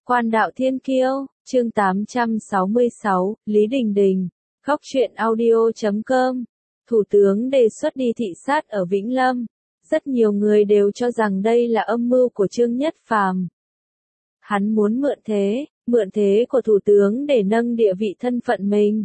Quan đạo thiên kiêu, chương 866, Lý Đình Đình, Góc truyện audio.com. Thủ tướng đề xuất đi thị sát ở Vĩnh Lâm. Rất nhiều người đều cho rằng đây là âm mưu của Trương Nhất Phàm. Hắn muốn mượn thế của thủ tướng để nâng địa vị thân phận mình.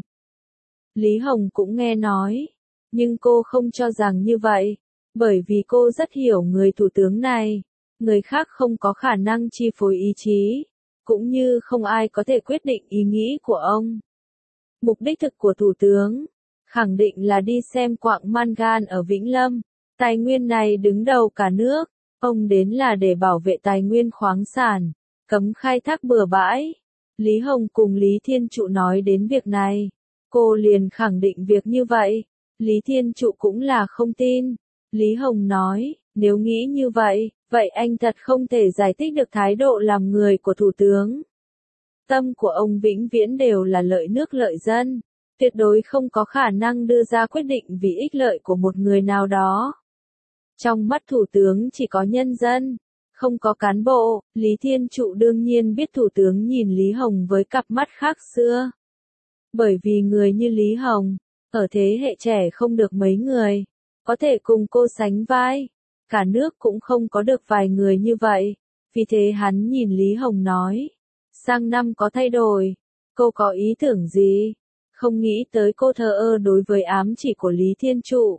Lý Hồng cũng nghe nói, nhưng cô không cho rằng như vậy, bởi vì cô rất hiểu người thủ tướng này. Người khác không có khả năng chi phối ý chí, cũng như không ai có thể quyết định ý nghĩ của ông. Mục đích thực của thủ tướng, khẳng định là đi xem quặng mangan ở Vĩnh Lâm. Tài nguyên này đứng đầu cả nước, ông đến là để bảo vệ tài nguyên khoáng sản, cấm khai thác bừa bãi. Lý Hồng cùng Lý Thiên Trụ nói đến việc này, cô liền khẳng định việc như vậy. Lý Thiên Trụ cũng là không tin. Lý Hồng nói, nếu nghĩ như vậy, vậy anh thật không thể giải thích được thái độ làm người của thủ tướng. Tâm của ông vĩnh viễn đều là lợi nước lợi dân, tuyệt đối không có khả năng đưa ra quyết định vì ích lợi của một người nào đó. Trong mắt thủ tướng chỉ có nhân dân, không có cán bộ. Lý Thiên Trụ đương nhiên biết thủ tướng nhìn Lý Hồng với cặp mắt khác xưa. Bởi vì người như Lý Hồng, ở thế hệ trẻ không được mấy người có thể cùng cô sánh vai. Cả nước cũng không có được vài người như vậy. Vì thế hắn nhìn Lý Hồng nói, sang năm có thay đổi, cô có ý tưởng gì? Không nghĩ tới cô thờ ơ đối với ám chỉ của Lý Thiên Trụ.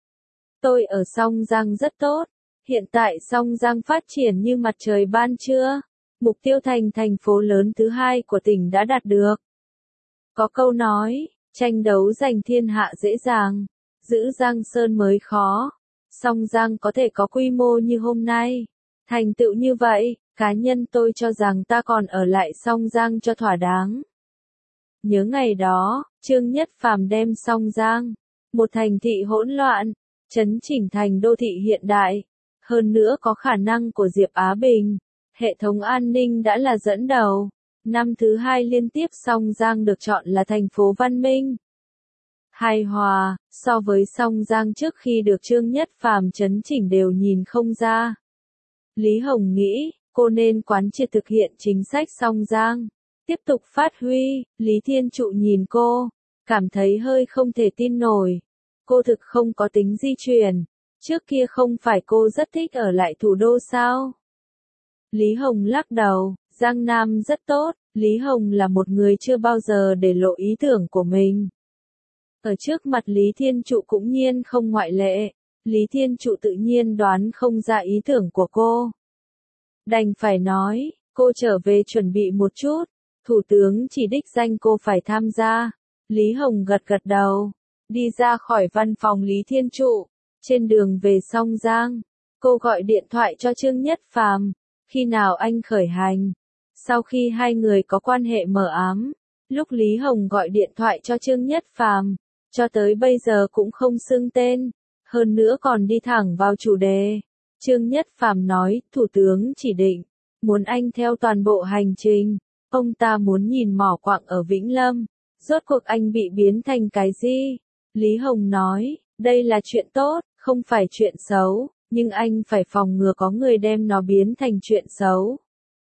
Tôi ở Song Giang rất tốt, hiện tại Song Giang phát triển như mặt trời ban trưa, mục tiêu thành thành phố lớn thứ hai của tỉnh đã đạt được. Có câu nói, tranh đấu giành thiên hạ dễ dàng, giữ Giang Sơn mới khó. Song Giang có thể có quy mô như hôm nay, thành tựu như vậy, cá nhân tôi cho rằng ta còn ở lại Song Giang cho thỏa đáng. Nhớ ngày đó, Trương Nhất Phàm đem Song Giang, một thành thị hỗn loạn, chấn chỉnh thành đô thị hiện đại, hơn nữa có khả năng của Diệp Á Bình, hệ thống an ninh đã là dẫn đầu. Năm thứ hai liên tiếp Song Giang được chọn là thành phố văn minh, hài hòa. So với Song Giang trước khi được Trương Nhất Phàm chấn chỉnh đều nhìn không ra. Lý Hồng nghĩ, cô nên quán triệt thực hiện chính sách Song Giang, tiếp tục phát huy. Lý Thiên Trụ nhìn cô, cảm thấy hơi không thể tin nổi. Cô thực không có tính di chuyển, trước kia không phải cô rất thích ở lại thủ đô sao? Lý Hồng lắc đầu, Giang Nam rất tốt. Lý Hồng là một người chưa bao giờ để lộ ý tưởng của mình. Ở trước mặt Lý Thiên Trụ cũng nhiên không ngoại lệ. Lý Thiên Trụ tự nhiên đoán không ra ý tưởng của cô. Đành phải nói, cô trở về chuẩn bị một chút. Thủ tướng chỉ đích danh cô phải tham gia. Lý Hồng gật gật đầu, đi ra khỏi văn phòng Lý Thiên Trụ. Trên đường về Song Giang, cô gọi điện thoại cho Trương Nhất Phàm. Khi nào anh khởi hành? Sau khi hai người có quan hệ mờ ám, lúc Lý Hồng gọi điện thoại cho Trương Nhất Phàm, cho tới bây giờ cũng không xưng tên, hơn nữa còn đi thẳng vào chủ đề. Trương Nhất Phàm nói, thủ tướng chỉ định, muốn anh theo toàn bộ hành trình, ông ta muốn nhìn mỏ quặng ở Vĩnh Lâm, rốt cuộc anh bị biến thành cái gì? Lý Hồng nói, đây là chuyện tốt, không phải chuyện xấu, nhưng anh phải phòng ngừa có người đem nó biến thành chuyện xấu.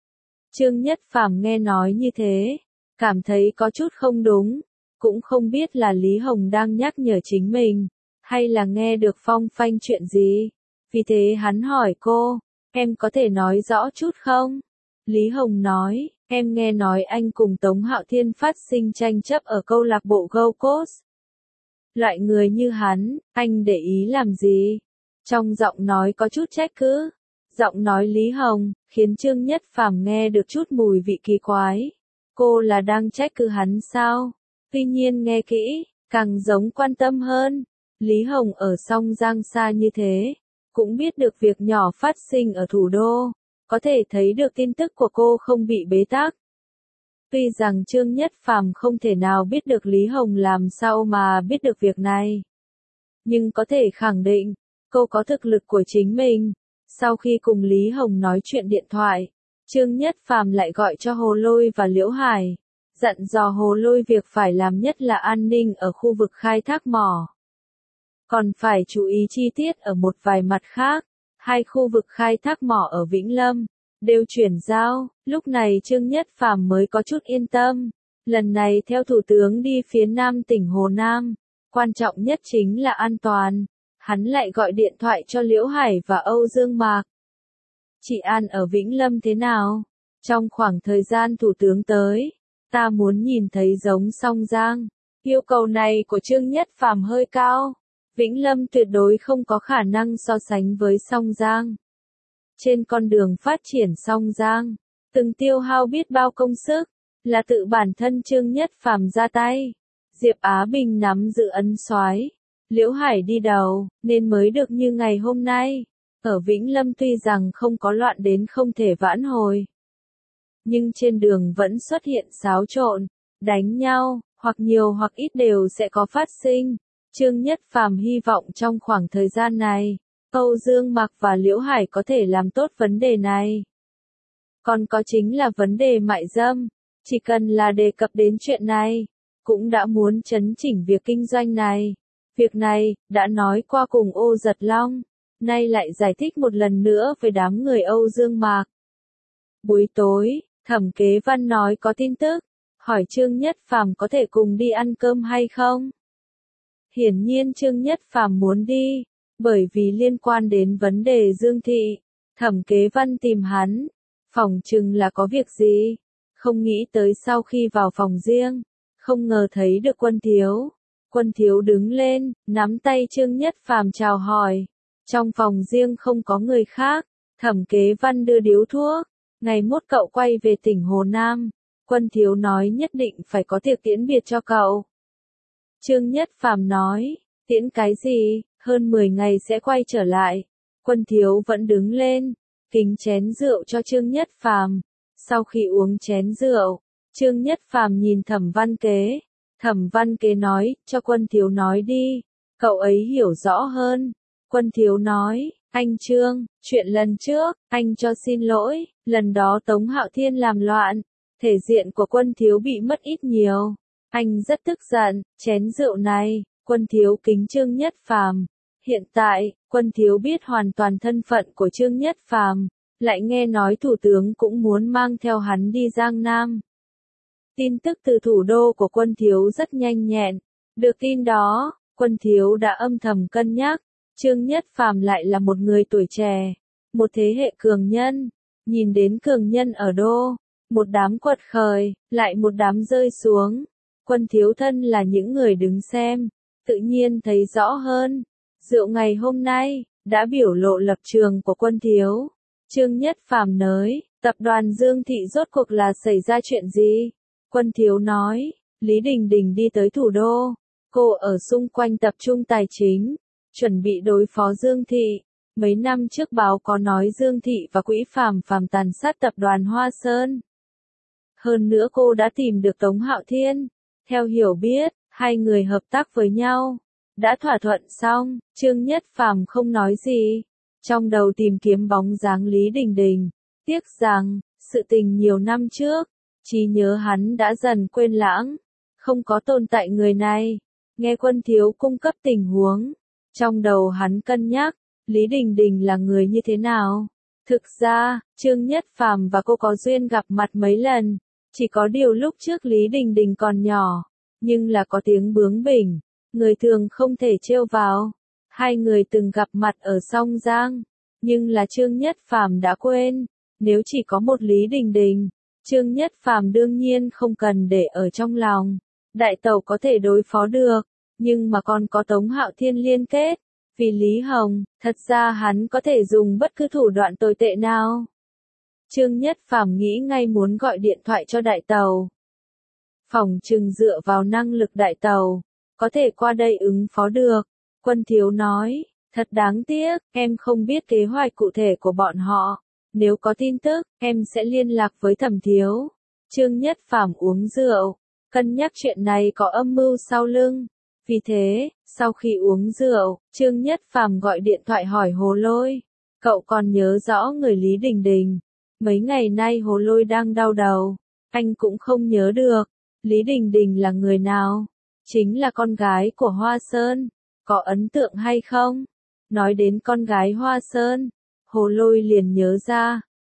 Trương Nhất Phàm nghe nói như thế, cảm thấy có chút không đúng, cũng không biết là Lý Hồng đang nhắc nhở chính mình, hay là nghe được phong phanh chuyện gì. Vì thế hắn hỏi cô, em có thể nói rõ chút không? Lý Hồng nói, em nghe nói anh cùng Tống Hạo Thiên phát sinh tranh chấp ở câu lạc bộ Gold Coast. Loại người như hắn, anh để ý làm gì? Trong giọng nói có chút trách cứ. Giọng nói Lý Hồng, khiến Trương Nhất Phàm nghe được chút mùi vị kỳ quái. Cô là đang trách cứ hắn sao? Tuy nhiên nghe kỹ, càng giống quan tâm hơn. Lý Hồng ở Song Giang xa như thế, cũng biết được việc nhỏ phát sinh ở thủ đô, có thể thấy được tin tức của cô không bị bế tắc. Tuy rằng Trương Nhất Phàm không thể nào biết được Lý Hồng làm sao mà biết được việc này, nhưng có thể khẳng định, cô có thực lực của chính mình. Sau khi cùng Lý Hồng nói chuyện điện thoại, Trương Nhất Phàm lại gọi cho Hồ Lôi và Liễu Hải, dặn dò Hồ Lôi việc phải làm nhất là an ninh ở khu vực khai thác mỏ. Còn phải chú ý chi tiết ở một vài mặt khác, hai khu vực khai thác mỏ ở Vĩnh Lâm, đều chuyển giao, lúc này Trương Nhất Phàm mới có chút yên tâm. Lần này theo Thủ tướng đi phía Nam tỉnh Hồ Nam, quan trọng nhất chính là an toàn. Hắn lại gọi điện thoại cho Liễu Hải và Âu Dương Mạc. Chị An ở Vĩnh Lâm thế nào? Trong khoảng thời gian Thủ tướng tới, ta muốn nhìn thấy giống Song Giang. Yêu cầu này của Trương Nhất Phàm hơi cao. Vĩnh Lâm tuyệt đối không có khả năng so sánh với Song Giang. Trên con đường phát triển Song Giang, từng tiêu hao biết bao công sức, là tự bản thân Trương Nhất Phàm ra tay. Diệp Á Bình nắm giữ ấn soái, Liễu Hải đi đầu, nên mới được như ngày hôm nay. Ở Vĩnh Lâm tuy rằng không có loạn đến không thể vãn hồi, nhưng trên đường vẫn xuất hiện xáo trộn, đánh nhau, hoặc nhiều hoặc ít đều sẽ có phát sinh. Trương Nhất Phàm hy vọng trong khoảng thời gian này, Âu Dương Mạc và Liễu Hải có thể làm tốt vấn đề này. Còn có chính là vấn đề mại dâm, chỉ cần là đề cập đến chuyện này, cũng đã muốn chấn chỉnh việc kinh doanh này. Việc này, đã nói qua cùng Ô Giật Long, nay lại giải thích một lần nữa với đám người Âu Dương Mạc. Buổi tối, Thẩm Kế Văn nói có tin tức, hỏi Trương Nhất Phàm có thể cùng đi ăn cơm hay không? Hiển nhiên Trương Nhất Phàm muốn đi, bởi vì liên quan đến vấn đề Dương Thị. Thẩm Kế Văn tìm hắn, phỏng chừng là có việc gì, không nghĩ tới sau khi vào phòng riêng, không ngờ thấy được Quân Thiếu. Quân Thiếu đứng lên, nắm tay Trương Nhất Phàm chào hỏi. Trong phòng riêng không có người khác, Thẩm Kế Văn đưa điếu thuốc. Ngày mốt cậu quay về tỉnh Hồ Nam, Quân Thiếu nói nhất định phải có tiệc tiễn biệt cho cậu. Trương Nhất Phàm nói, tiễn cái gì, hơn 10 ngày sẽ quay trở lại. Quân Thiếu vẫn đứng lên, kính chén rượu cho Trương Nhất Phàm. Sau khi uống chén rượu, Trương Nhất Phàm nhìn Thẩm Văn Kế. Thẩm Văn Kế nói, cho Quân Thiếu nói đi, cậu ấy hiểu rõ hơn. Quân Thiếu nói, anh Trương, chuyện lần trước, anh cho xin lỗi, lần đó Tống Hạo Thiên làm loạn, thể diện của Quân Thiếu bị mất ít nhiều. Anh rất tức giận, chén rượu này, Quân Thiếu kính Trương Nhất Phàm. Hiện tại, Quân Thiếu biết hoàn toàn thân phận của Trương Nhất Phàm, lại nghe nói Thủ tướng cũng muốn mang theo hắn đi Giang Nam. Tin tức từ thủ đô của Quân Thiếu rất nhanh nhẹn. Được tin đó, Quân Thiếu đã âm thầm cân nhắc. Trương Nhất Phàm lại là một người tuổi trẻ, một thế hệ cường nhân. Nhìn đến cường nhân ở đô, một đám quật khởi, lại một đám rơi xuống. Quân Thiếu thân là những người đứng xem, tự nhiên thấy rõ hơn. Rượu ngày hôm nay, đã biểu lộ lập trường của Quân Thiếu. Trương Nhất Phàm nói, tập đoàn Dương Thị rốt cuộc là xảy ra chuyện gì? Quân Thiếu nói, Lý Đình Đình đi tới thủ đô, cô ở xung quanh tập trung tài chính, chuẩn bị đối phó Dương Thị. Mấy năm trước báo có nói Dương Thị và Quỹ Phàm Phàm tàn sát tập đoàn Hoa Sơn. Hơn nữa cô đã tìm được Tống Hạo Thiên. Theo hiểu biết, hai người hợp tác với nhau, đã thỏa thuận xong. Trương Nhất Phàm không nói gì, trong đầu tìm kiếm bóng dáng Lý Đình Đình. Tiếc rằng, sự tình nhiều năm trước, trí nhớ hắn đã dần quên lãng, không có tồn tại người này. Nghe Quân Thiếu cung cấp tình huống, trong đầu hắn cân nhắc, Lý Đình Đình là người như thế nào. Thực ra, Trương Nhất Phàm và cô có duyên gặp mặt mấy lần, chỉ có điều lúc trước Lý Đình Đình còn nhỏ, nhưng là có tiếng bướng bỉnh, người thường không thể trêu vào. Hai người từng gặp mặt ở Song Giang, nhưng là Trương Nhất Phàm đã quên. Nếu chỉ có một Lý Đình Đình, Trương Nhất Phàm đương nhiên không cần để ở trong lòng. Đại tẩu có thể đối phó được, nhưng mà còn có Tống Hạo Thiên liên kết. Vì Lý Hồng, thật ra hắn có thể dùng bất cứ thủ đoạn tồi tệ nào. Trương Nhất Phàm nghĩ ngay muốn gọi điện thoại cho đại tàu. Phỏng chừng dựa vào năng lực đại tàu, có thể qua đây ứng phó được. Quân Thiếu nói, thật đáng tiếc, em không biết kế hoạch cụ thể của bọn họ. Nếu có tin tức, em sẽ liên lạc với Thẩm Thiếu. Trương Nhất Phàm uống rượu, cân nhắc chuyện này có âm mưu sau lưng. Vì thế, sau khi uống rượu, Trương Nhất Phàm gọi điện thoại hỏi Hồ Lôi. Cậu còn nhớ rõ người Lý Đình Đình. Mấy ngày nay Hồ Lôi đang đau đầu. Anh cũng không nhớ được. Lý Đình Đình là người nào? Chính là con gái của Hoa Sơn. Có ấn tượng hay không? Nói đến con gái Hoa Sơn, Hồ Lôi liền nhớ ra.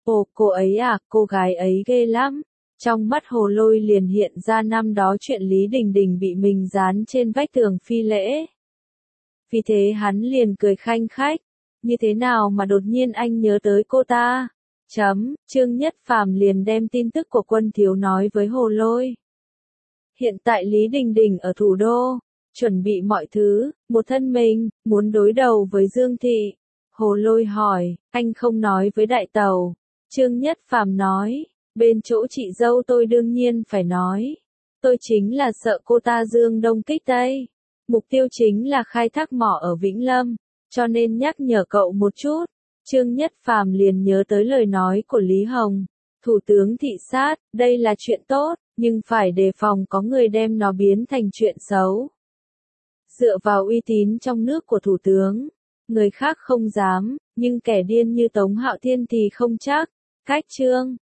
Ồ, cô ấy à, cô gái ấy ghê lắm. Trong mắt Hồ Lôi liền hiện ra năm đó chuyện Lý Đình Đình bị mình dán trên vách tường phi lễ. Vì thế hắn liền cười khanh khách. Như thế nào mà đột nhiên anh nhớ tới cô ta? Trương Nhất Phàm liền đem tin tức của Quân Thiếu nói với Hồ Lôi. Hiện tại Lý Đình Đình ở thủ đô, chuẩn bị mọi thứ, một thân mình, muốn đối đầu với Dương Thị. Hồ Lôi hỏi, anh không nói với đại tàu. Trương Nhất Phàm nói, bên chỗ chị dâu tôi đương nhiên phải nói. Tôi chính là sợ cô ta Dương Đông kích Tây. Mục tiêu chính là khai thác mỏ ở Vĩnh Lâm, cho nên nhắc nhở cậu một chút. Trương Nhất Phàm liền nhớ tới lời nói của Lý Hồng. Thủ tướng thị sát, đây là chuyện tốt, nhưng phải đề phòng có người đem nó biến thành chuyện xấu. Dựa vào uy tín trong nước của thủ tướng, người khác không dám, nhưng kẻ điên như Tống Hạo Thiên thì không chắc. Cách Trương